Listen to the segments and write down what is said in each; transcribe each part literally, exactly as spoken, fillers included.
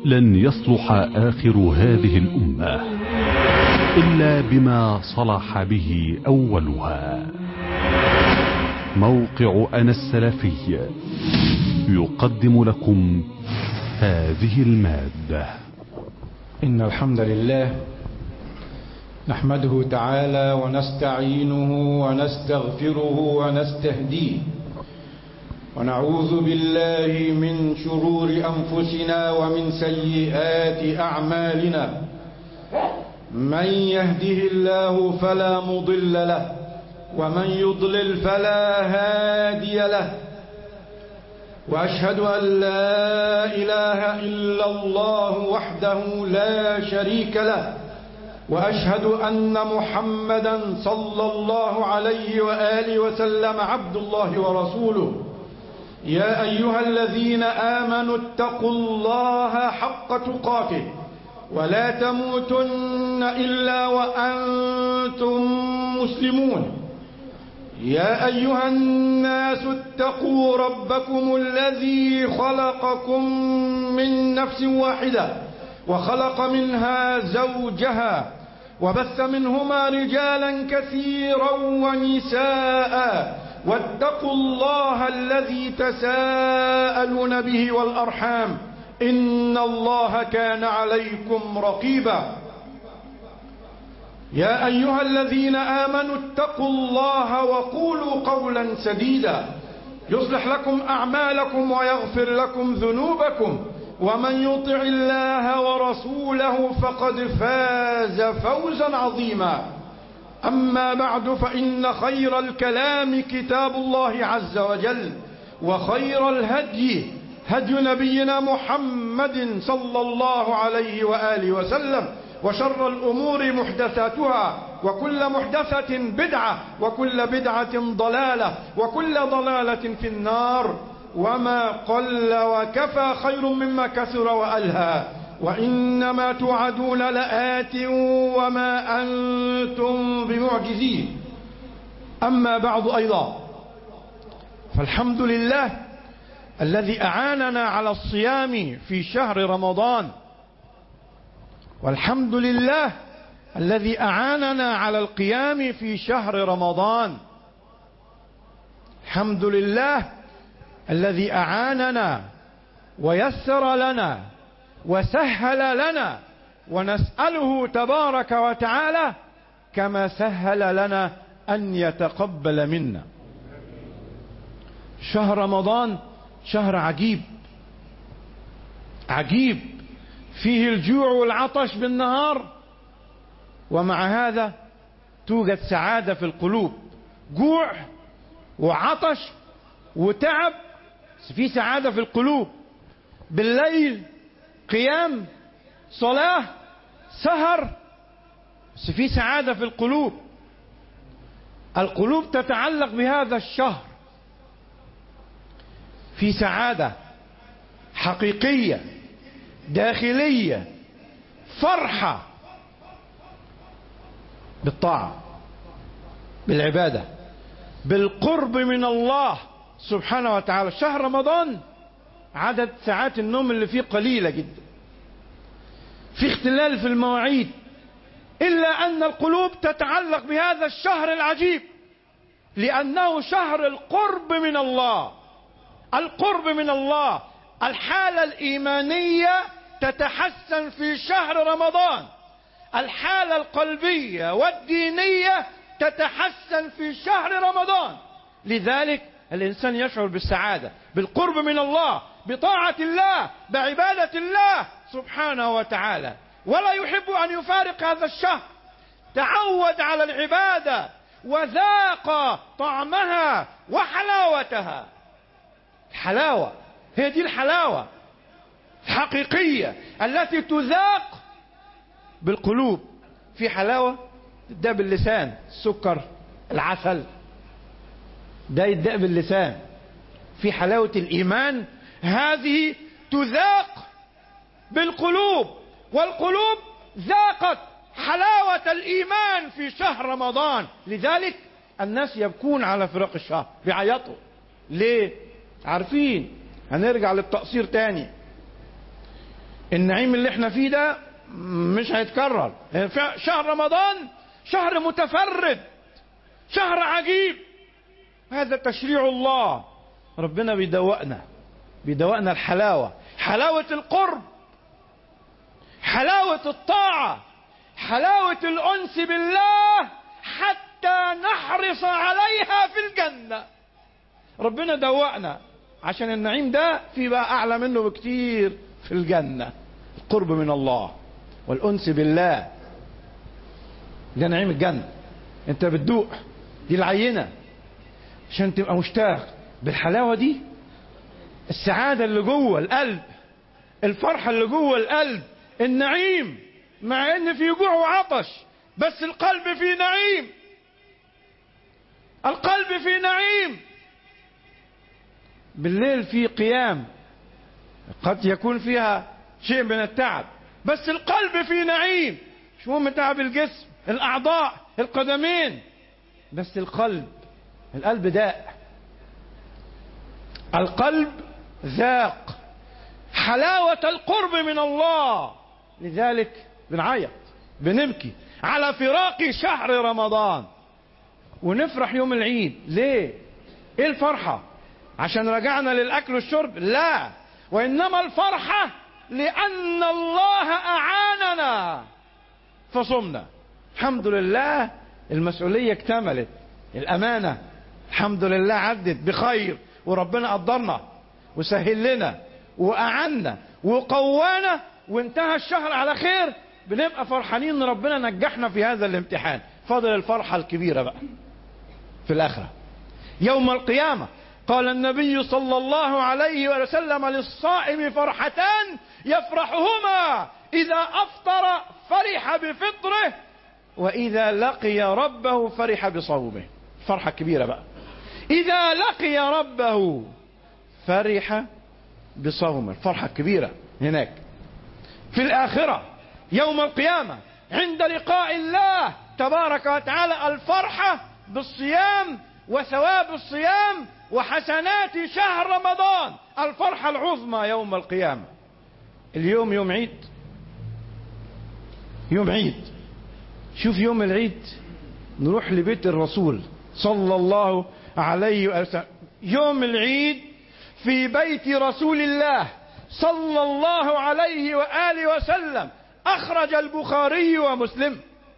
لن يصلح آخر هذه الأمة إلا بما صلح به أولها. موقع أنا السلفي يقدم لكم هذه المادة. إن الحمد لله نحمده تعالى ونستعينه ونستغفره ونستهديه، ونعوذ بالله من شرور أنفسنا ومن سيئات أعمالنا. من يهده الله فلا مضل له، ومن يضلل فلا هادي له. وأشهد أن لا إله إلا الله وحده لا شريك له، وأشهد أن محمدا صلى الله عليه وآله وسلم عبد الله ورسوله. يا أيها الذين آمنوا اتقوا الله حق تقاته ولا تموتن إلا وأنتم مسلمون. يا أيها الناس اتقوا ربكم الذي خلقكم من نفس واحدة وخلق منها زوجها وبث منهما رجالا كثيرا ونساء، واتقوا الله الذي تساءلون به والأرحام إن الله كان عليكم رقيبا. يا أيها الذين آمنوا اتقوا الله وقولوا قولا سديدا يصلح لكم أعمالكم ويغفر لكم ذنوبكم، ومن يطع الله ورسوله فقد فاز فوزا عظيما. أما بعد، فإن خير الكلام كتاب الله عز وجل، وخير الهدي هدي نبينا محمد صلى الله عليه وآله وسلم، وشر الأمور محدثاتها، وكل محدثة بدعة، وكل بدعة ضلالة، وكل ضلالة في النار. وما قل وكفى خير مما كثر وألهى، وإنما توعدون لآت وما أنتم بمعجزين. أما بعد أيضا، فالحمد لله الذي أعاننا على الصيام في شهر رمضان، والحمد لله الذي أعاننا على القيام في شهر رمضان. الحمد لله الذي أعاننا ويسر لنا وسهل لنا، ونسأله تبارك وتعالى كما سهل لنا أن يتقبل منا. شهر رمضان شهر عجيب عجيب، فيه الجوع والعطش بالنهار، ومع هذا توجد سعادة في القلوب. جوع وعطش وتعب، في سعادة في القلوب. بالليل قيام، صلاة، سهر، بس في سعادة في القلوب. القلوب تتعلق بهذا الشهر، في سعادة حقيقية داخلية، فرحة بالطاعة، بالعبادة، بالقرب من الله سبحانه وتعالى. شهر رمضان عدد ساعات النوم اللي فيه قليلة جدا، في اختلال في المواعيد، إلا أن القلوب تتعلق بهذا الشهر العجيب، لأنه شهر القرب من الله. القرب من الله، الحالة الإيمانية تتحسن في شهر رمضان، الحالة القلبية والدينية تتحسن في شهر رمضان. لذلك الإنسان يشعر بالسعادة، بالقرب من الله، بطاعة الله، بعبادة الله سبحانه وتعالى، ولا يحب أن يفارق هذا الشهر. تعود على العبادة وذاق طعمها وحلاوتها. الحلاوة هي دي الحلاوة الحقيقية التي تذاق بالقلوب. في حلاوة تدق باللسان، السكر، العسل، ده يدق باللسان. في حلاوة الإيمان، هذه تذاق بالقلوب، والقلوب ذاقت حلاوة الإيمان في شهر رمضان. لذلك الناس يبكون على فراق الشهر، بيعيطوا. ليه؟ عارفين، هنرجع للتقصير تاني، النعيم اللي احنا فيه ده مش هيتكرر. شهر رمضان شهر متفرد، شهر عجيب، هذا تشريع الله. ربنا بيدوقنا بيدوقنا الحلاوة، حلاوة القرب، حلاوة الطاعة، حلاوة الأنس بالله، حتى نحرص عليها في الجنة. ربنا دوقنا عشان النعيم ده في بقى أعلى منه بكتير في الجنة، القرب من الله والأنس بالله. ده نعيم الجنة. انت بتدوق دي العينة عشان تبقى مشتاق بالحلاوة دي، السعادة اللي جوه القلب، الفرحة اللي جوه القلب، النعيم، مع ان في جوع وعطش بس القلب في نعيم، القلب في نعيم. بالليل في قيام قد يكون فيها شيء من التعب بس القلب في نعيم، مش مهم تعب الجسم، الأعضاء، القدمين، بس القلب، القلب داء، القلب ذاق حلاوة القرب من الله. لذلك بنعيط بنبكي على فراق شهر رمضان ونفرح يوم العيد. ليه؟ ايه الفرحة؟ عشان رجعنا للأكل والشرب؟ لا، وإنما الفرحة لأن الله أعاننا فصمنا. الحمد لله المسؤولية اكتملت، الأمانة الحمد لله عدت بخير، وربنا قدرنا وسهل لنا وأعنا وقوانا، وانتهى الشهر على خير. بنبقى فرحانين ان ربنا نجحنا في هذا الامتحان. فضل الفرحة الكبيرة بقى في الآخرة يوم القيامة. قال النبي صلى الله عليه وسلم للصائم فرحتان يفرحهما: إذا أفطر فرح بفطره، وإذا لقي ربه فرح بصومه. فرحة كبيرة بقى. إذا لقي ربه فرح بصومه، الفرحة الكبيرة هناك في الآخرة يوم القيامة عند لقاء الله تبارك وتعالى. الفرحة بالصيام وثواب الصيام وحسنات شهر رمضان، الفرحة العظمى يوم القيامة. اليوم يوم عيد، يوم عيد. شوف يوم العيد نروح لبيت الرسول صلى الله عليه وسلم. يوم العيد في بيت رسول الله صلى الله عليه وآله وسلم. أخرج البخاري ومسلم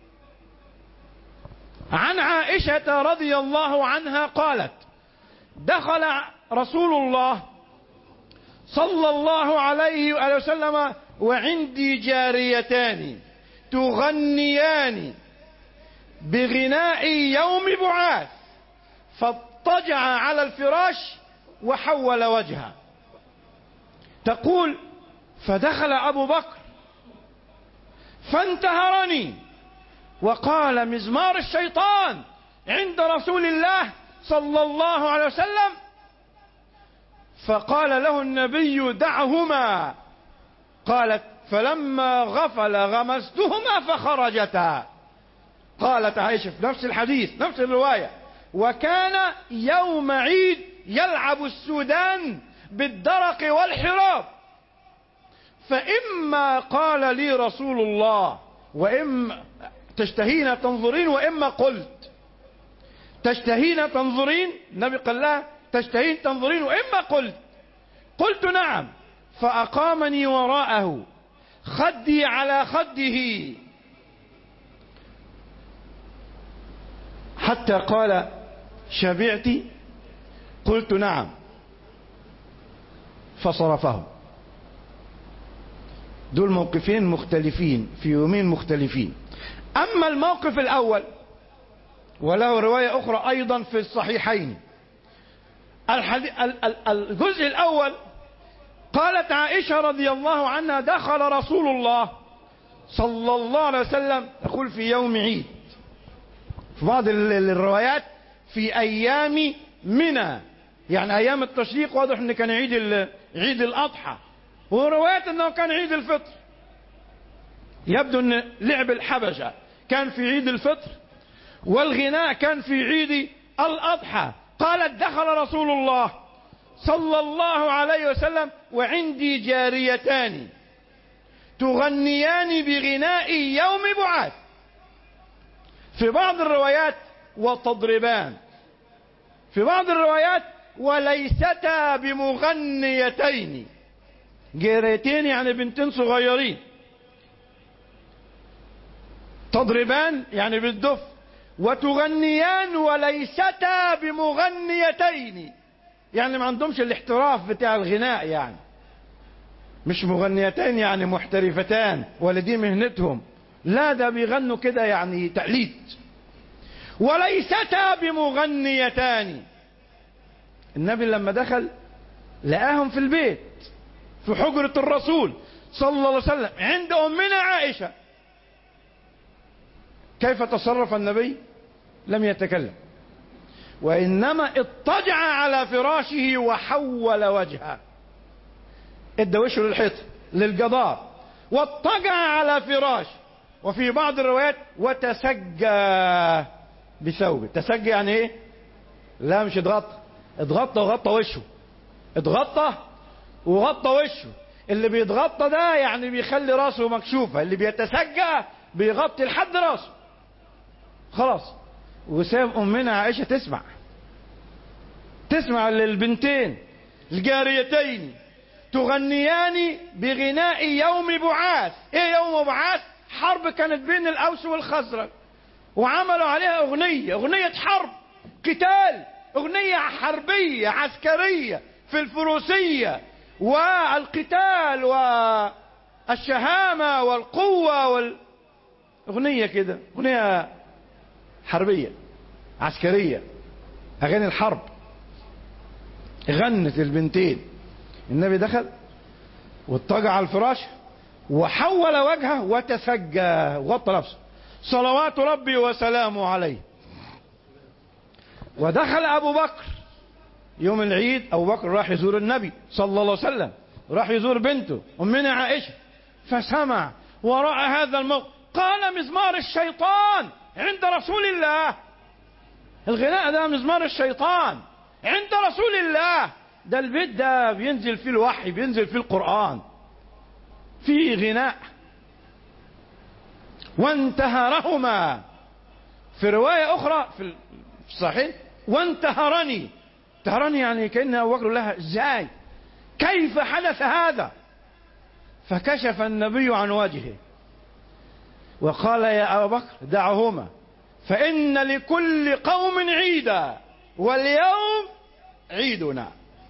عن عائشة رضي الله عنها قالت: دخل رسول الله صلى الله عليه وآله وسلم وعندي جاريتان تغنيان بغناء يوم بعاث، فاضطجع على الفراش وحول وجهه. تقول: فدخل أبو بكر فانتهرني وقال: مزمار الشيطان عند رسول الله صلى الله عليه وسلم. فقال له النبي: دعهما. قالت: فلما غفل غمستهما فخرجتا. قالت عائشة في نفس الحديث نفس الرواية: وكان يوم عيد يلعب السودان بالدرق والحراب، فإما قال لي رسول الله وإما تشتهين تنظرين وإما قلت. تشتهين تنظرين، النبي قال لها تشتهين تنظرين وإما قلت. قلت نعم، فأقامني وراءه خدي على خده حتى قال: شبعت؟ قلت نعم، فصرفه. دول موقفين مختلفين في يومين مختلفين. أما الموقف الأول وله رواية أخرى أيضا في الصحيحين. الجزء الأول قالت عائشة رضي الله عنها: دخل رسول الله صلى الله عليه وسلم، يقول في يوم عيد، في بعض الروايات في أيام منى، يعني أيام التشريق، واضح أنه كان عيد عيد الأضحى، وروايات أنه كان عيد الفطر. يبدو أن لعب الحبشة كان في عيد الفطر والغناء كان في عيد الأضحى. قالت: دخل رسول الله صلى الله عليه وسلم وعندي جاريتان تغنيان بغناء يوم بعاث. في بعض الروايات وتضربان. في بعض الروايات وليستا بمغنيتين، جاريتين يعني بنتين صغيرين. تضربان يعني بالدف. وتغنيان وليستا بمغنيتين، يعني ما عندهمش الاحتراف بتاع الغناء، يعني مش مغنيتين يعني محترفتان ولا دي مهنتهم، لا ده بيغنوا كده يعني تقليد. وليستا بمغنيتان. النبي لما دخل لقاهم في البيت في حجرة الرسول صلى الله عليه وسلم عند أمنا عائشة. كيف تصرف النبي؟ لم يتكلم، وإنما اضطجع على فراشه وحول وجهه، ادى وشه للحيط للجدار واضطجع على فراشه. وفي بعض الروايات وتسجى بثوبه. تسجى يعني ايه؟ لا مش اتغطى، اتغطى وغطى وشه. اتغطى وغطى وشه. اللي بيتغطى ده يعني بيخلي راسه مكشوفة، اللي بيتسجى بيغطي لحد راسه خلاص. وساب أمنا عائشة تسمع تسمع للبنتين الجاريتين تغنيان بغناء يوم بعاث. ايه يوم بعاث؟ حرب كانت بين الأوس والخزرج، وعملوا عليها أغنية، أغنية حرب، قتال، أغنية حربية عسكرية في الفروسية والقتال والشهامة والقوة وال... أغنية كده، أغنية حربية عسكرية، أغاني الحرب. غنت البنتين. النبي دخل واضطجع على الفراش وحول وجهه وتسجى وغطى نفسه صلوات ربي وسلامه عليه. ودخل أبو بكر يوم العيد. أبو بكر راح يزور النبي صلى الله عليه وسلم، راح يزور بنته أمنا عائشة، فسمع ورأى هذا الموقف قال مزمار الشيطان عند رسول الله. الغناء ده مزمار الشيطان عند رسول الله. ده البيت ده بينزل فيه الوحي، بينزل فيه القرآن، فيه غناء. وانتهرهما. في رواية أخرى في الصحيح وانتهرني. انتهرني يعني كأن أبو بكر لها ازاي؟ كيف حدث هذا؟ فكشف النبي عن وجهه وقال يا أبا بكر دعهما فإن لكل قوم عيدا واليوم عيدنا.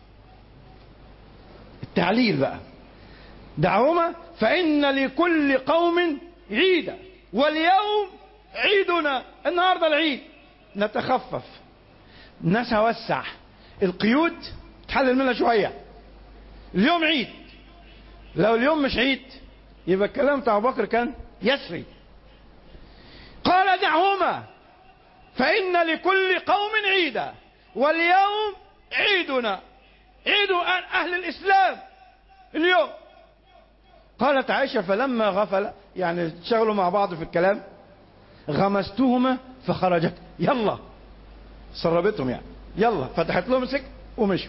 التعليل بقى، دعهما فإن لكل قوم عيدا واليوم عيدنا. النهارده العيد، نتخفف، الناس هوسع، القيود تحلل منها شوية. اليوم عيد، لو اليوم مش عيد يبقى الكلام بتاع أبو بكر كان يسري. قال دعهما فإن لكل قوم عيدا واليوم عيدنا. عيد أهل الإسلام اليوم. قالت عائشة فلما غفل يعني تشغلوا مع بعض في الكلام غمستهما فخرجت. يلا سربتهم يعني، يلا فتحت لهم سكة ومشوا.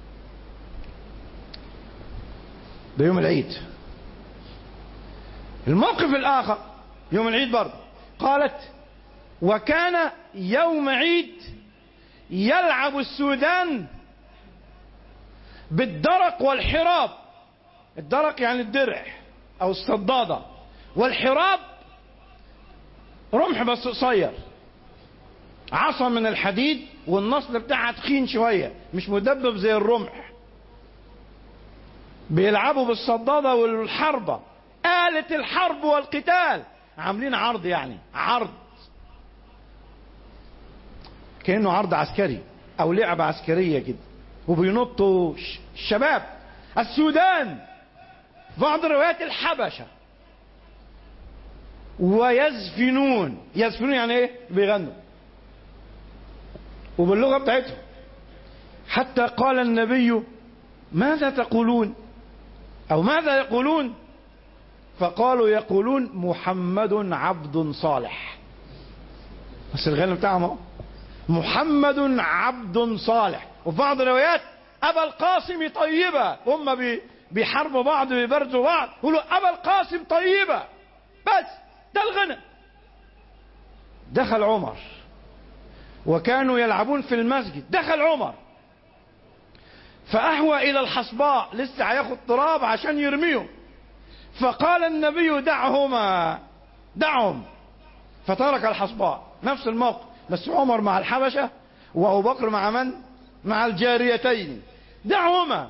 ده يوم العيد. الموقف الآخر يوم العيد برضه. قالت وكان يوم عيد يلعب السودان بالدرق والحراب. الدرق يعني الدرع او الصدادة، والحراب رمح بس قصير، عصا من الحديد والنصل بتاعها تخين شوية، مش مدبب زي الرمح. بيلعبوا بالصدادة والحربة، آلة الحرب والقتال. عاملين عرض، يعني عرض كأنه عرض عسكري او لعبة عسكرية كده، وبينطوا الشباب. السودان، بعض روايات الحبشة. ويزفنون. يزفنون يعني ايه؟ بيغنوا وباللغة بتاعتهم. حتى قال النبي ماذا تقولون او ماذا يقولون؟ فقالوا يقولون محمد عبد صالح. بس الغنى بتاعهم محمد عبد صالح. وفي بعض الروايات أبا القاسم طيبة. هم بيحاربوا بعض ويبرزوا بعض، يقولوا أبا القاسم طيبة، بس ده الغنى. دخل عمر وكانوا يلعبون في المسجد، دخل عمر فأهوى إلى الحصباء، لسه هياخد تراب عشان يرميه، فقال النبي دعهما دعهم، فترك الحصباء. نفس الموقف، بس عمر مع الحبشة وأبو بكر مع من؟ مع الجاريتين. دعهما.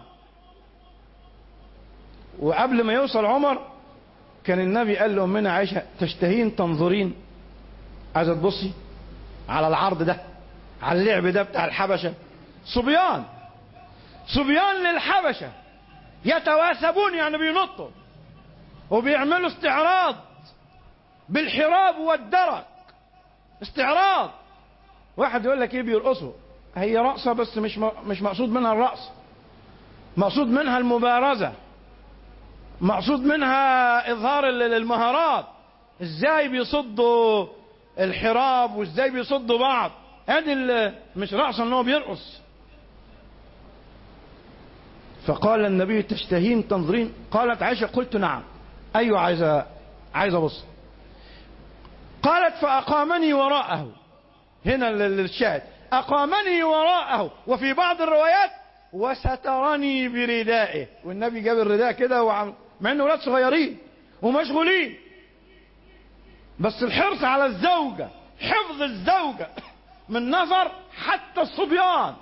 وقبل ما يوصل عمر كان النبي قال لأمنا عائشة تشتهين تنظرين، عايزة تبصي على العرض ده، على اللعب ده بتاع الحبشة. صبيان صبيان للحبشة يتواسبون، يعني بينطوا وبيعملوا استعراض بالحراب والدرك. استعراض. واحد يقول لك ايه بيرقصوا، هي رقصة بس مش مش مقصود منها الرقص، مقصود منها المبارزة، مقصود منها إظهار المهارات، ازاي بيصدوا الحراب وازاي بيصدوا بعض. هذه مش رقصة ان هو بيرقص. فقال النبي تشتهين تنظرين؟ قالت عائشة قلت نعم. ايوه عايزة عايزة ابص. قالت فأقامني وراءه. هنا الشاهد، أقامني وراءه. وفي بعض الروايات وسترني بردائه. والنبي جاب الرداء كده وعم... مع انه ولاد صغيرين ومشغولين، بس الحرص على الزوجة، حفظ الزوجة من نظر حتى الصبيان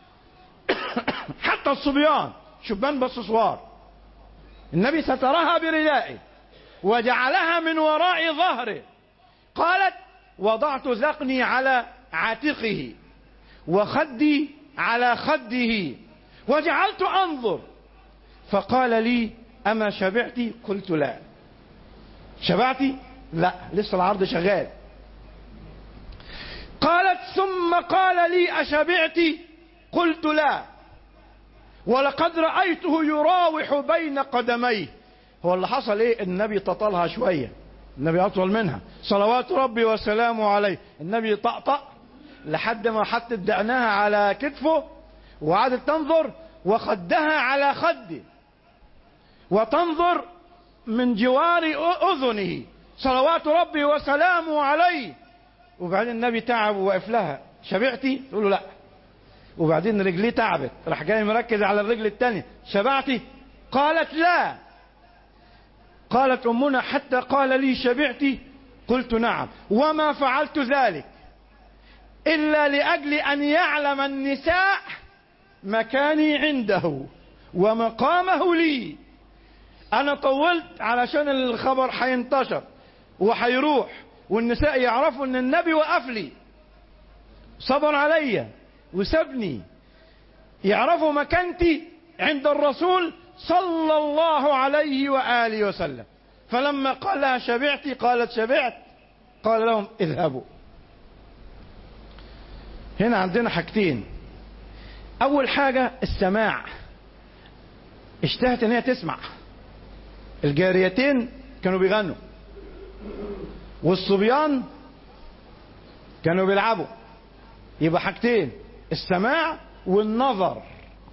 حتى الصبيان شبان بس صغار. النبي سترها بردائه وجعلها من وراء ظهره. قالت وضعت ذقني على عاتقه وخدي على خده وجعلت أنظر، فقال لي أما شبعتي؟ قلت لا. شبعتي؟ لا، لسه العرض شغال. قالت ثم قال لي أشبعتي؟ قلت لا، ولقد رأيته يراوح بين قدميه. هو اللي حصل ايه؟ النبي تطلها شوية، النبي أطول منها صلوات ربي وسلامه عليه. النبي طقطق لحد ما حطت دقنها على كتفه وقعدت تنظر، وخدها على خده وتنظر من جوار أذنه صلوات ربي وسلامه عليه. وبعدين النبي تعب ووقف لها. شبعتي؟ تقول له لا. وبعدين رجليه تعبت، راح جاي مركز على الرجل الثانية. شبعتي؟ قالت لا. قالت أمنا حتى قال لي شبعتي؟ قلت نعم. وما فعلت ذلك إلا لأجل أن يعلم النساء مكاني عنده ومقامه لي. أنا طولت علشان الخبر حينتشر وحيروح والنساء يعرفوا أن النبي وقف لي، صبر عليا وسبني، يعرفوا مكانتي عند الرسول صلى الله عليه وآله وسلم. فلما قال لها شبعتي؟ قالت شبعت. قال لهم اذهبوا. هنا عندنا حاجتين. أول حاجة السماع، اشتهت ان هي تسمع. الجاريتين كانوا بيغنوا والصبيان كانوا بيلعبوا. يبقى حاجتين، السماع والنظر.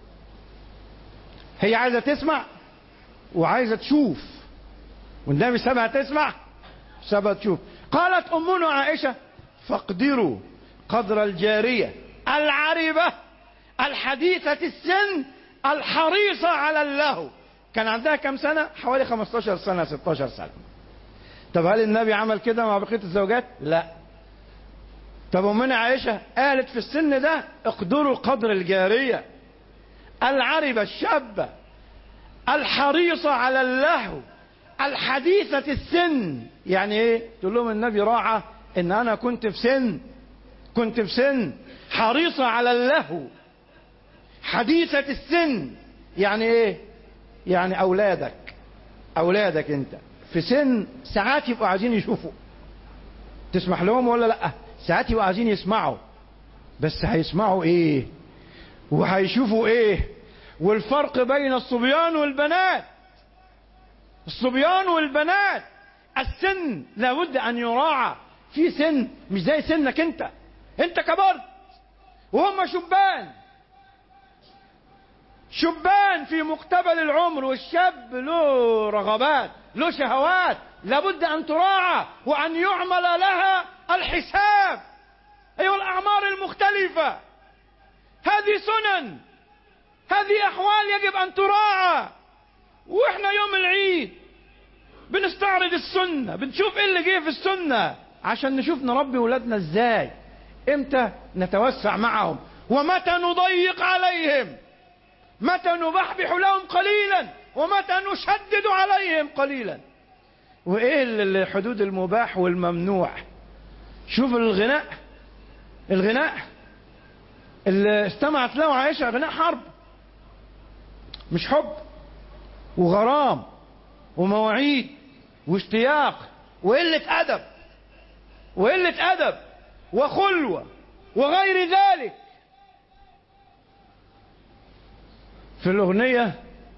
هي عايزة تسمع وعايزة تشوف، والنبي سابها تسمع سابها تشوف. قالت أمنا عائشة فاقدروا قدر الجارية العربة الحديثة السن الحريصة على اللهو. كان عندها كم سنة؟ حوالي خمستاشر سنة ستاشر سنة. طب هل النبي عمل كده مع بقية الزوجات؟ لا. طب أمنا عائشة قالت في السن ده اقدروا قدر الجارية العربة الشابة الحريصة على اللهو الحديثة السن. يعني ايه؟ تقول لهم النبي راعى ان انا كنت في سن كنت في سن حريصة على اللهو حديثة السن. يعني ايه؟ يعني اولادك اولادك انت في سن ساعات يبقوا عايزين يشوفوا، تسمح لهم ولا لا؟ ساعات يبقوا عايزين يسمعوا، بس هيسمعوا ايه وهيشوفوا ايه؟ والفرق بين الصبيان والبنات، الصبيان والبنات السن لابد ان يراعى. في سن مش زي سنك انت، انت كبرت وهم شبان. شبان في مقتبل العمر، والشاب له رغبات، له شهوات، لابد أن تراعى وأن يعمل لها الحساب. أيها الأعمار المختلفة، هذه سنن، هذه أحوال يجب أن تراعى. وإحنا يوم العيد بنستعرض السنة، بنشوف إيه اللي جه في السنة عشان نشوف نربي ولادنا إزاي، إمتى نتوسع معهم ومتى نضيق عليهم، متى نبحبح لهم قليلا ومتى نشدد عليهم قليلا، وإيه الحدود المباح والممنوع. شوف الغناء، الغناء اللي استمعت له عائشة غناء حرب، مش حب وغرام ومواعيد واشتياق وقلة أدب وقلة أدب وخلوة وغير ذلك. في الأغنية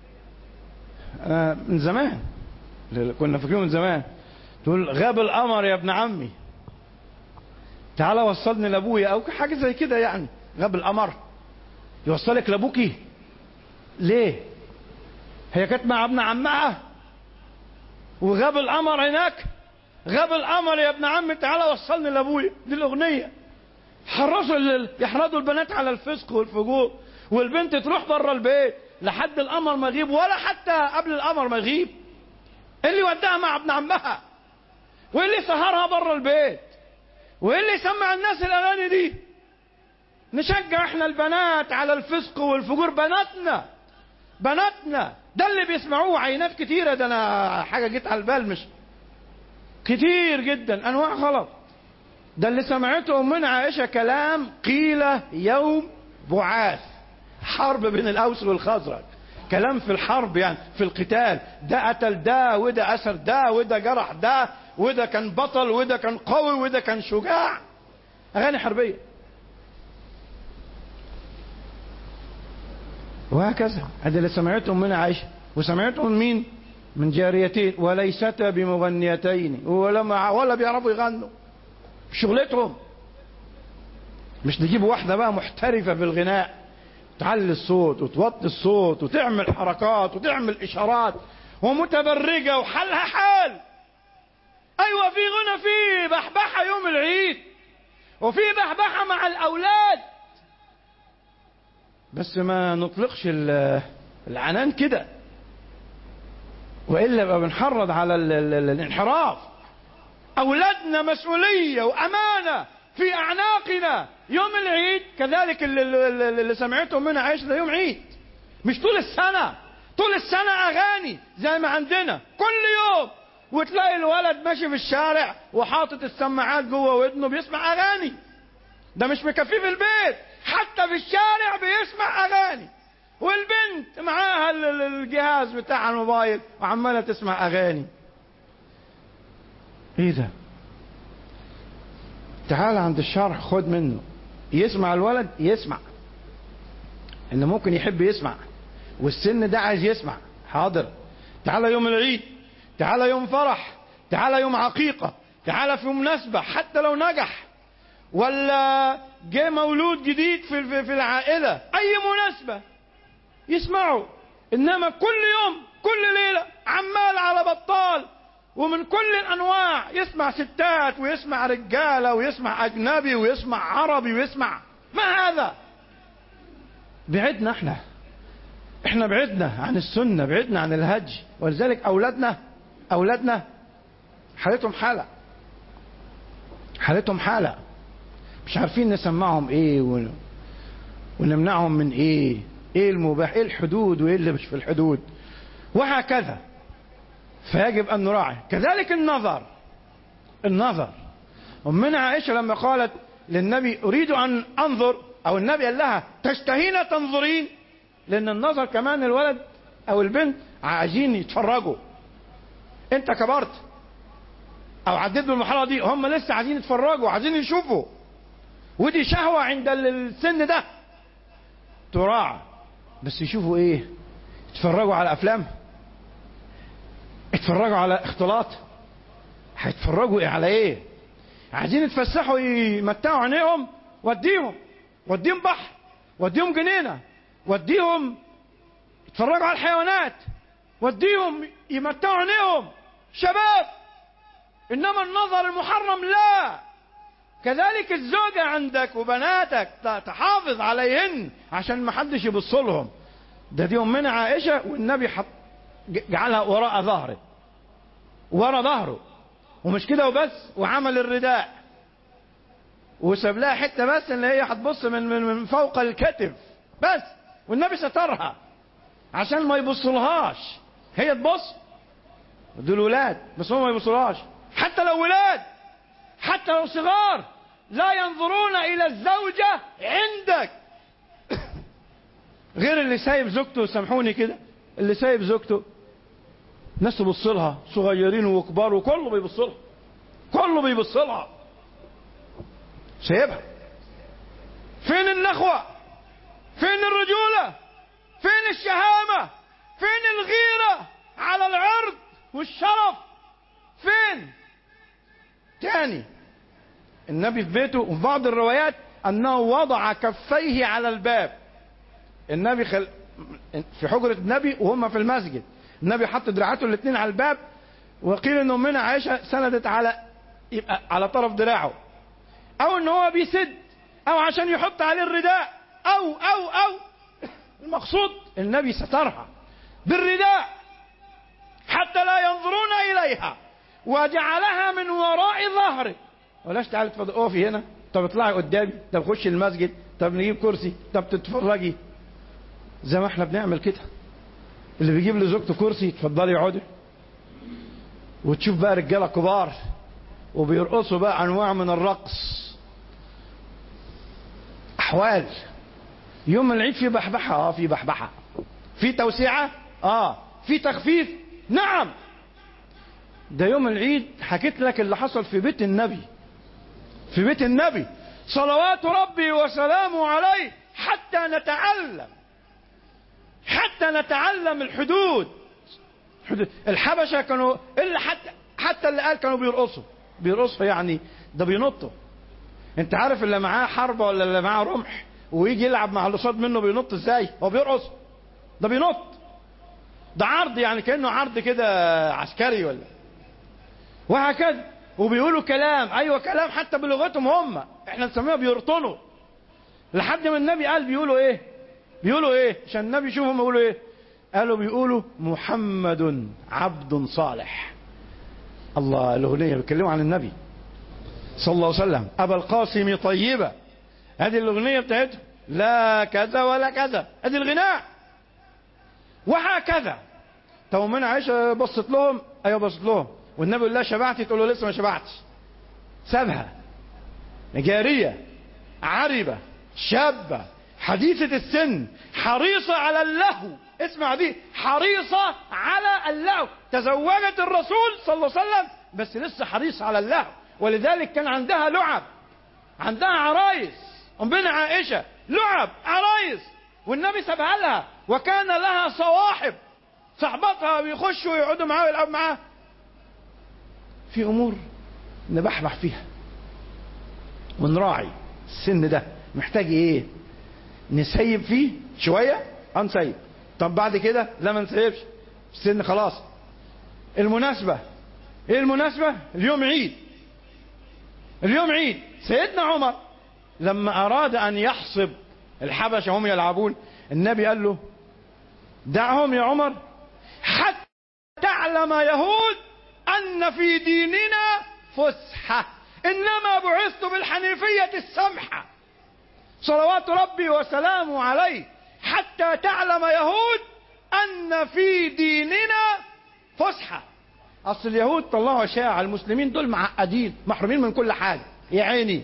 من زمان كنا فاكرين من زمان تقول غاب القمر يا ابن عمي تعالى وصلني لابويا، او حاجه زي كده يعني. غاب القمر يوصلك لابوكي ليه؟ هي كانت مع ابن عمها وغاب القمر هناك. غاب القمر يا ابن عمي تعالى وصلني لابويا، دي الاغنيه. حرصوا يحرضوا البنات على الفسق والفجور، والبنت تروح بره البيت لحد القمر ما يغيب، ولا حتى قبل القمر ما يغيب. اللي وداها مع ابن عمها، واللي سهرها بره البيت، واللي يسمع الناس الاغاني دي. نشجع احنا البنات على الفسق والفجور، بناتنا بناتنا ده اللي بيسمعوه عينات كتيره. ده انا حاجه جيت على البال مش كتير جدا، انواع غلط. ده اللي سمعته امنا عائشه كلام قيل يوم بعاث، حرب بين الاوس والخزرج، كلام في الحرب يعني في القتال، ده قتل ده وده اسر ده وده جرح ده وده كان بطل وده كان قوي وده كان شجاع. اغاني حربيه وهكذا. هذا اللي سمعتهم من عائشه، وسمعتهم من مين؟ من جاريتين وليستا بمغنيتين، ولا ولا بيعرفوا يغنوا، شغلتهم. مش نجيب واحده بقى محترفه في الغناء تعلي الصوت وتوطي الصوت وتعمل حركات وتعمل اشارات ومتبرجه وحالها حال. ايوه في غنى، في بحبحه يوم العيد، وفي بحبحه مع الاولاد، بس ما نطلقش العنان كده، والا يبقى بنحرض على الانحراف. اولادنا مسؤوليه وامانه في اعناقنا يوم العيد. كذلك اللي, اللي سمعته منها عايش ده يوم عيد، مش طول السنه. طول السنه اغاني زي ما عندنا كل يوم، وتلاقي الولد ماشي في الشارع وحاطط السماعات جوه ودنه بيسمع اغاني. ده مش مكفيه في البيت، حتى في الشارع بيسمع اغاني، والبنت معاها الجهاز بتاع الموبايل وعماله تسمع اغاني. ايه ده؟ تعال عند الشرح خد منه. يسمع الولد يسمع، انه ممكن يحب يسمع، والسن ده عايز يسمع، حاضر. تعال يوم العيد، تعال يوم فرح، تعال يوم عقيقة، تعال في مناسبة حتى لو نجح، ولا جه مولود جديد في في العائلة، اي مناسبة يسمعوا. انما كل يوم كل ليلة عمال على بطال، ومن كل الانواع، يسمع ستات ويسمع رجالة ويسمع اجنبي ويسمع عربي ويسمع. ما هذا؟ بعدنا احنا احنا بعدنا عن السنة، بعدنا عن الهدي. ولذلك اولادنا اولادنا حالتهم حالة حالتهم حالة مش عارفين نسمعهم ايه ونمنعهم من ايه، ايه المباح، ايه الحدود وايه اللي مش في الحدود، وهكذا. فيجب ان نراعي. كذلك النظر النظر أمنا عائشة لما قالت للنبي اريد ان انظر، او النبي قال لها تشتهين تنظرين، لان النظر كمان الولد او البنت عايزين يتفرجوا. انت كبرت او عديت بالمرحله دي، هم لسه عايزين يتفرجوا، عايزين يشوفوا، ودي شهوه عند السن ده تراعى. بس يشوفوا ايه؟ يتفرجوا على افلام، يتفرجوا على اختلاط، هيتفرجوا ايه على ايه؟ عايزين يتفسحوا يمتعوا عينيهم، وديهم وديهم بحر، وديهم جنينه، وديهم اتفرجوا على الحيوانات، وديهم يمتعوا عينيهم شباب، انما النظر المحرم لا. كذلك الزوجة عندك وبناتك تحافظ عليهن عشان ما حدش يبص لهم. ده دي امنا عائشة والنبي حط جعلها وراء ظهره، ورا ظهره، ومش كده وبس، وعمل الرداء وساب لها حته بس اللي هي هتبص من, من من فوق الكتف بس، والنبي سترها عشان ما يبصلهاش. هي تبص، دول ولاد بس هم ما يبصلهاش، حتى لو ولاد، حتى لو صغار، لا ينظرون الى الزوجة عندك. غير اللي سايب زوجته، سامحوني كده، اللي سايب زوجته ناس تبص لها، صغيرين وكبار وكله بيبص لها، كله بيبص لها، سايبها. فين النخوة؟ فين الرجولة؟ فين الشهامة؟ فين الغيرة على العرض والشرف؟ فين؟ تاني، النبي في بيته، وفي بعض الروايات انه وضع كفيه على الباب. النبي خل... في حجرة النبي وهم في المسجد، النبي حط دراعاته الاثنين على الباب، وقيل ان امنا عائشة سندت على يبقى على طرف دراعه، او ان هو بيسد، او عشان يحط عليه الرداء، او او او المقصود النبي سترها بالرداء حتى لا ينظرون اليها، وجعلها من وراء ظهره. ولاش تعالي اتفضل اقفي هنا، طب اطلعي قدامي، طب خشي المسجد، طب نجيب كرسي، طب تتفرجي، زي ما احنا بنعمل كده. اللي بيجيب لزوجته كرسي اتفضلي اقعدي، وتشوف بقى رجاله كبار وبيرقصوا بقى انواع من الرقص، احوال. يوم العيد في بحبحه، اه في بحبحه، في توسعه، اه في تخفيف، نعم. ده يوم العيد حكيت لك اللي حصل في بيت النبي، في بيت النبي صلوات ربي وسلامه عليه، حتى نتعلم، حتى نتعلم الحدود. حدود الحبشة كانوا إلا حتى حتى اللي قال كانوا بيرقصوا، بيرقصوا يعني ده بينطوا. انت عارف اللي معاه حربة ولا اللي معاه رمح ويجي يلعب مع اللي قصاد منه بينط ازاي؟ هو بيرقص، ده بينط، ده عرض يعني كأنه عرض كده عسكري ولا وهكذا. وبيقولوا كلام، ايوه كلام حتى بلغتهم هم، احنا نسميها بيرطنوا. لحد ما النبي قال بيقولوا ايه؟ بيقولوا ايه؟ عشان النبي يشوفهم بيقولوا ايه؟ قالوا بيقولوا محمد عبد صالح. الله، الاغنيه بيتكلموا عن النبي صلى الله عليه وسلم. ابا القاسم طيبه، هذه الاغنيه بتاعتهم، لا كذا ولا كذا، هذه الغناء. وهكذا. طب من عائشه بصت لهم، ايوه بصت لهم، والنبي يقول لها شبعتي؟ تقول له لسه ما شبعتش. سابها، جاريه عربه شابه حديثة السن، حريصة على اللهو، اسمع دي، حريصة على اللهو، تزوجت الرسول صلى الله عليه وسلم بس لسه حريصة على اللهو، ولذلك كان عندها لعب، عندها عرايس، أمنا عائشة لعب عرايس، والنبي سابها لها، وكان لها صواحب، صحبتها بيخشوا ويقعدوا معاه ويلعبوا معاه. في أمور نبحبح فيها ونراعي. السن ده محتاج ايه؟ نسيب فيه شوية، هنسيب. طب بعد كده لا ما نسيبش، السن خلاص. المناسبة، ايه المناسبة؟ اليوم عيد، اليوم عيد. سيدنا عمر لما اراد ان يحصب الحبشة هم يلعبون، النبي قال له دعهم يا عمر حتى تعلم يهود ان في ديننا فسحة، انما بعثت بالحنيفية السمحة صلوات ربي وسلامه عليه، حتى تعلم يهود ان في ديننا فسحة. اصل اليهود طلعوا اشاعة، المسلمين دول معقدين محرومين من كل حاجة يا عيني،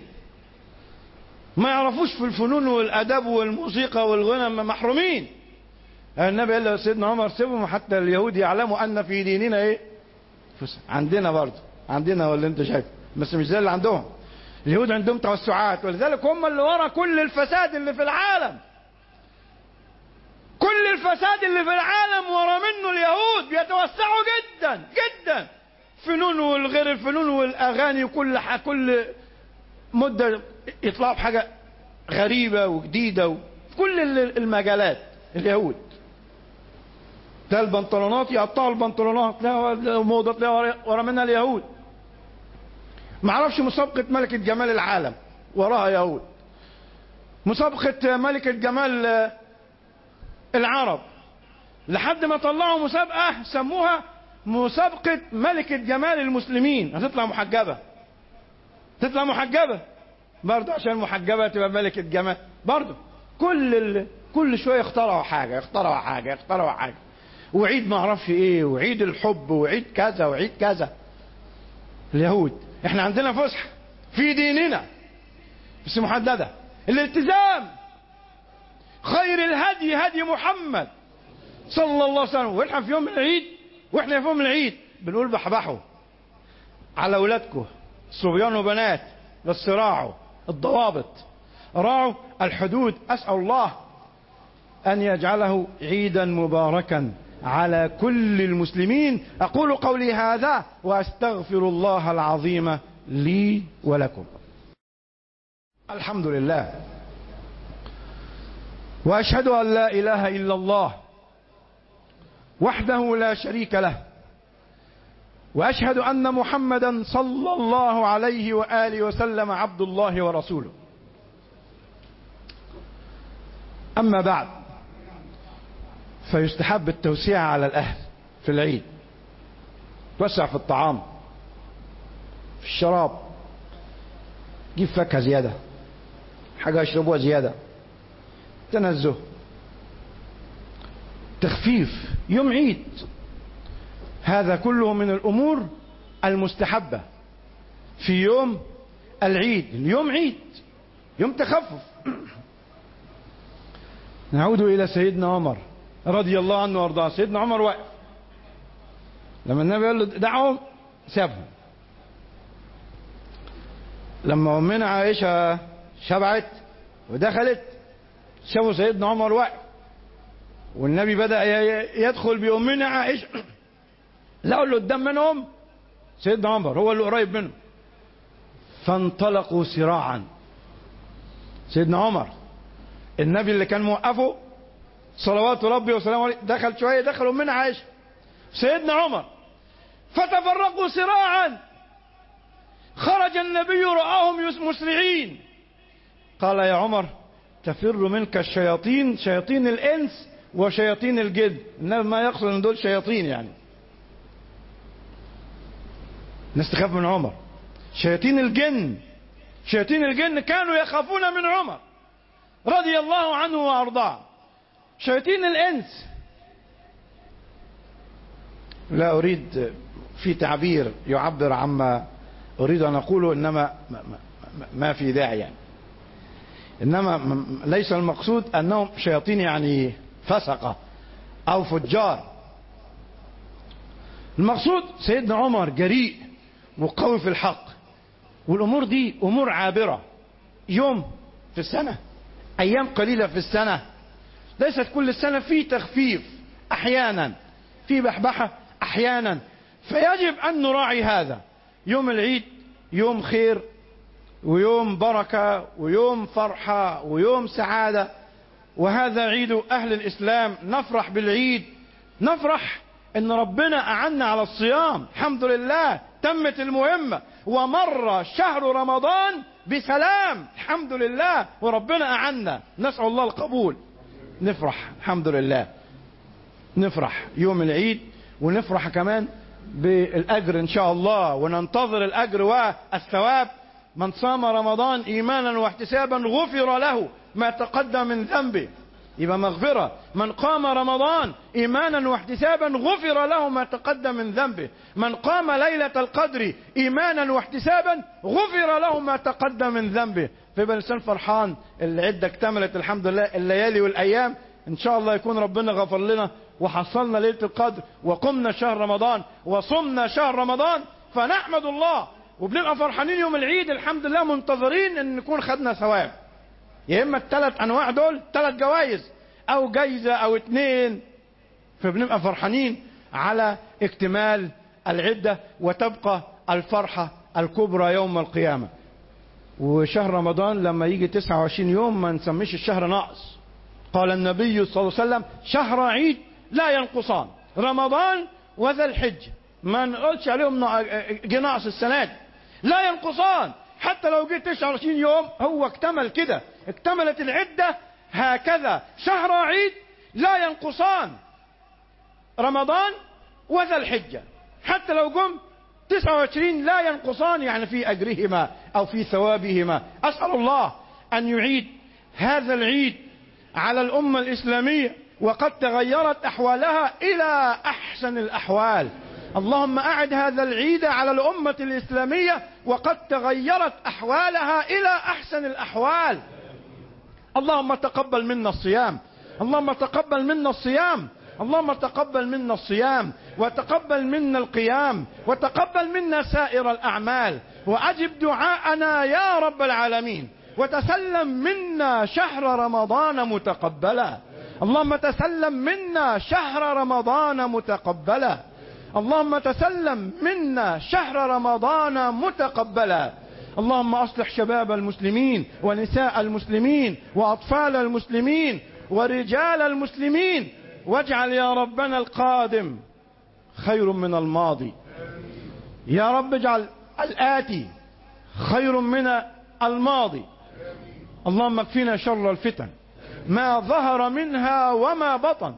ما يعرفوش في الفنون والاداب والموسيقى والغنى، محرومين. النبي قال له سيدنا عمر سيبهم حتى اليهود يعلموا ان في ديننا ايه فسحة. عندنا برضه، عندنا ولا انت شايف، بس مش زي اللي عندهم. اليهود عندهم توسعات، ولذلك هم اللي ورا كل الفساد اللي في العالم، كل الفساد اللي في العالم ورا منه اليهود، بيتوسعوا جدا جدا، فنون والغير الفنون والاغاني، وكل كل مده يطلعوا بحاجه غريبه وجديده، وفي كل المجالات اليهود. تلاقي البنطلونات يقطعوا البنطلونات، تلاقي موضة، تلاقي ورا منها اليهود. ما اعرفش مسابقة ملكة جمال العالم وراها يهود، مسابقة ملكة جمال العرب، لحد ما طلعوا مسابقة سموها مسابقة ملكة جمال المسلمين. هتطلع محجبة، تطلع محجبة برضه، عشان محجبة تبقى ملكة جمال برضه. كل ال... كل شوية اخترعوا حاجة، اخترعوا حاجة، اخترعوا حاجة، وعيد ما اعرفش ايه، وعيد الحب، وعيد كذا، وعيد كذا. اليهود احنا عندنا فسحة في ديننا بس محددة، الالتزام. خير الهدي هدي محمد صلى الله عليه وسلم. واحنا في يوم من العيد، واحنا في يوم من العيد بنقول بحبحوا على اولادكم صبيان وبنات، بس راعوا الضوابط، راعوا الحدود. اسال الله ان يجعله عيدا مباركا على كل المسلمين. اقول قولي هذا واستغفر الله العظيم لي ولكم. الحمد لله، واشهد ان لا اله الا الله وحده لا شريك له، واشهد ان محمدا صلى الله عليه واله وسلم عبد الله ورسوله. اما بعد، فيستحب التوسيع على الاهل في العيد، توسع في الطعام، في الشراب، جيب فاكهه زياده، حاجه يشربوها زياده، تنزه، تخفيف، يوم عيد. هذا كله من الامور المستحبه في يوم العيد. اليوم عيد، يوم تخفف. نعود الى سيدنا عمر رضي الله عنه وارضاه. سيدنا عمر واقف لما النبي قال له دعهم، سابهم. لما امنا عائشه شبعت ودخلت، شافوا سيدنا عمر واقف، والنبي بدأ يدخل بأمنا عائشة، لقوا اللي قدام منهم سيدنا عمر، هو اللي قريب منه، فانطلقوا سراعا. سيدنا عمر النبي اللي كان موقفه صلوات ربي وسلامه عليه دخل شوية، دخل أمنا عائشة، سيدنا عمر، فتفرقوا سراعا. خرج النبي رآهم مسرعين، قال يا عمر تفر منك الشياطين، شياطين الإنس وشياطين الجن. النبي ما يقصد ان دول شياطين، يعني الناس تخاف من عمر. شياطين الجن، شياطين الجن كانوا يخافون من عمر رضي الله عنه وارضاه. شياطين الإنس، لا أريد في تعبير يعبر عما أريد أن أقوله، إنما ما في داعي يعني. إنما ليس المقصود أنهم شياطين يعني فسقة أو فجار. المقصود سيدنا عمر جريء وقوي في الحق، والأمور دي أمور عابرة، يوم في السنة، أيام قليلة في السنة، ليست كل السنة. في تخفيف أحيانا، في بحبحة أحيانا، فيجب أن نراعي هذا. يوم العيد يوم خير ويوم بركة ويوم فرحة ويوم سعادة، وهذا عيد أهل الإسلام. نفرح بالعيد، نفرح إن ربنا أعنا على الصيام، الحمد لله تمت المهمة، ومر شهر رمضان بسلام الحمد لله، وربنا أعنا، نسأل الله القبول. نفرح الحمد لله، نفرح يوم العيد، ونفرح كمان بالأجر إن شاء الله، وننتظر الأجر والثواب. من صام رمضان إيمانا واحتسابا غفر له ما تقدم من ذنبه، يبقى مغفرة. من قام رمضان إيمانا واحتسابا غفر له ما تقدم من ذنبه. من قام ليلة القدر إيمانا واحتسابا غفر له ما تقدم من ذنبه. فيبقى الإنسان فرحان، العدة اكتملت الحمد لله، الليالي والأيام إن شاء الله يكون ربنا غفر لنا وحصلنا ليلة القدر وقمنا شهر رمضان وصمنا شهر رمضان، فنحمد الله وبنبقى فرحانين يوم العيد الحمد لله، منتظرين ان نكون خدنا ثواب، يا اما الثلاث انواع دول ثلاث جوائز او جايزة او اتنين، فبنبقى فرحانين على اكتمال العدة، وتبقى الفرحة الكبرى يوم القيامة. وشهر رمضان لما يجي تسعة وعشرين يوم ما نسميش الشهر ناقص. قال النبي صلى الله عليه وسلم شهر عيد لا ينقصان. رمضان وذا الحجة، ما نقولش عليهم جناص السنة دي، لا ينقصان. حتى لو جيت تسعة وعشرين يوم هو اكتمل كده، اكتملت العدة هكذا. شهر عيد لا ينقصان، رمضان وذا الحجة، حتى لو قم تسعة وعشرين لا ينقصان، يعني في أجرهما أو في ثوابهما. أسأل الله أن يعيد هذا العيد على الأمة الإسلامية وقد تغيرت أحوالها إلى أحسن الأحوال. اللهم أعد هذا العيد على الأمة الإسلامية وقد تغيرت أحوالها إلى أحسن الأحوال. اللهم تقبل منا الصيام، اللهم تقبل منا الصيام، اللهم تقبل منا الصيام، وتقبل منا القيام، وتقبل منا سائر الأعمال، وأجب دعاءنا يا رب العالمين، وتسلم منا شهر رمضان متقبلا. اللهم تسلم منا شهر رمضان متقبلا، اللهم تسلم منا شهر رمضان متقبلا. اللهم أصلح شباب المسلمين ونساء المسلمين وأطفال المسلمين ورجال المسلمين، واجعل يا ربنا القادم خير من الماضي. يا رب اجعل الآتي خير من الماضي. اللهم اكفنا شر الفتن ما ظهر منها وما بطن.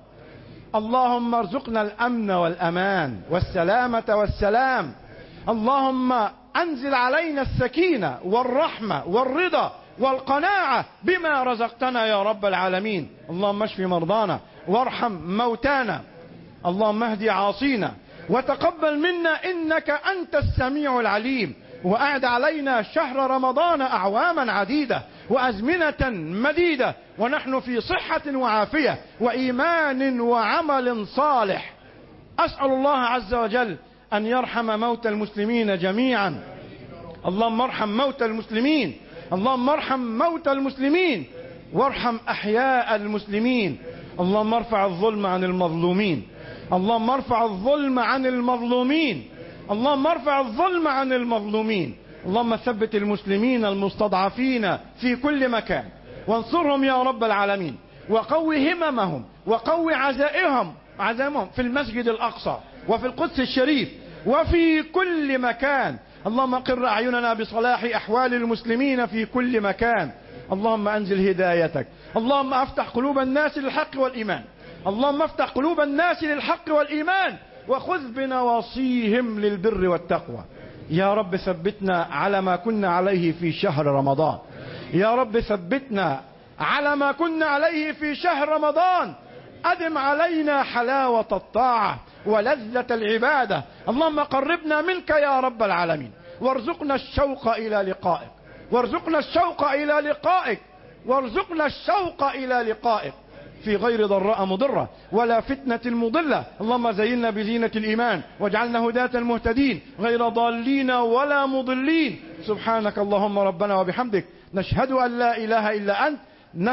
اللهم ارزقنا الأمن والأمان والسلامة والسلام. اللهم أنزل علينا السكينة والرحمة والرضا والقناعة بما رزقتنا يا رب العالمين. اللهم اشف مرضانا وارحم موتانا. اللهم اهدي عاصينا وتقبل منا إنك أنت السميع العليم. وأعد علينا شهر رمضان أعواما عديدة وأزمنة مديدة ونحن في صحة وعافية وإيمان وعمل صالح. أسأل الله عز وجل أن يرحم موتى المسلمين جميعا. اللهم ارحم موتى المسلمين، اللهم ارحم موتى المسلمين وارحم أحياء المسلمين. اللهم ارفع الظلم عن المظلومين، اللهم ارفع الظلم عن المظلومين، اللهم ارفع الظلم عن المظلومين. اللهم ثبت المسلمين المستضعفين في كل مكان وانصرهم يا رب العالمين، وقوي هممهم وقوي عزائهم عزائمهم في المسجد الأقصى وفي القدس الشريف وفي كل مكان. اللهم قر أعيننا بصلاح أحوال المسلمين في كل مكان. اللهم أنزل هدايتك، اللهم افتح قلوب الناس للحق والإيمان، اللهم افتح قلوب الناس للحق والإيمان وخذ بنواصيهم للبر والتقوى. يا رب ثبتنا على ما كنا عليه في شهر رمضان، يا رب ثبتنا على ما كنا عليه في شهر رمضان. أدم علينا حلاوة الطاعة ولذة العبادة. اللهم قربنا منك يا رب العالمين، وارزقنا الشوق إلى لقائك، وارزقنا الشوق إلى لقائك، وارزقنا الشوق إلى لقائك في غير ضراء مضرة ولا فتنة مضلة. اللهم زينا بزينة الإيمان واجعلنا هداة المهتدين غير ضالين ولا مضلين. سبحانك اللهم ربنا وبحمدك، نشهد أن لا إله إلا أنت،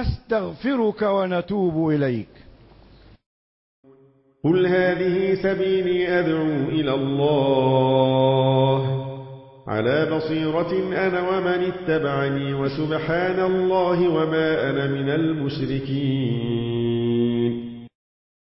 نستغفرك ونتوب إليك. قل هذه سبيلي أدعو إلى الله على بصيرة أنا ومن اتبعني، وسبحان الله وما أنا من المشركين.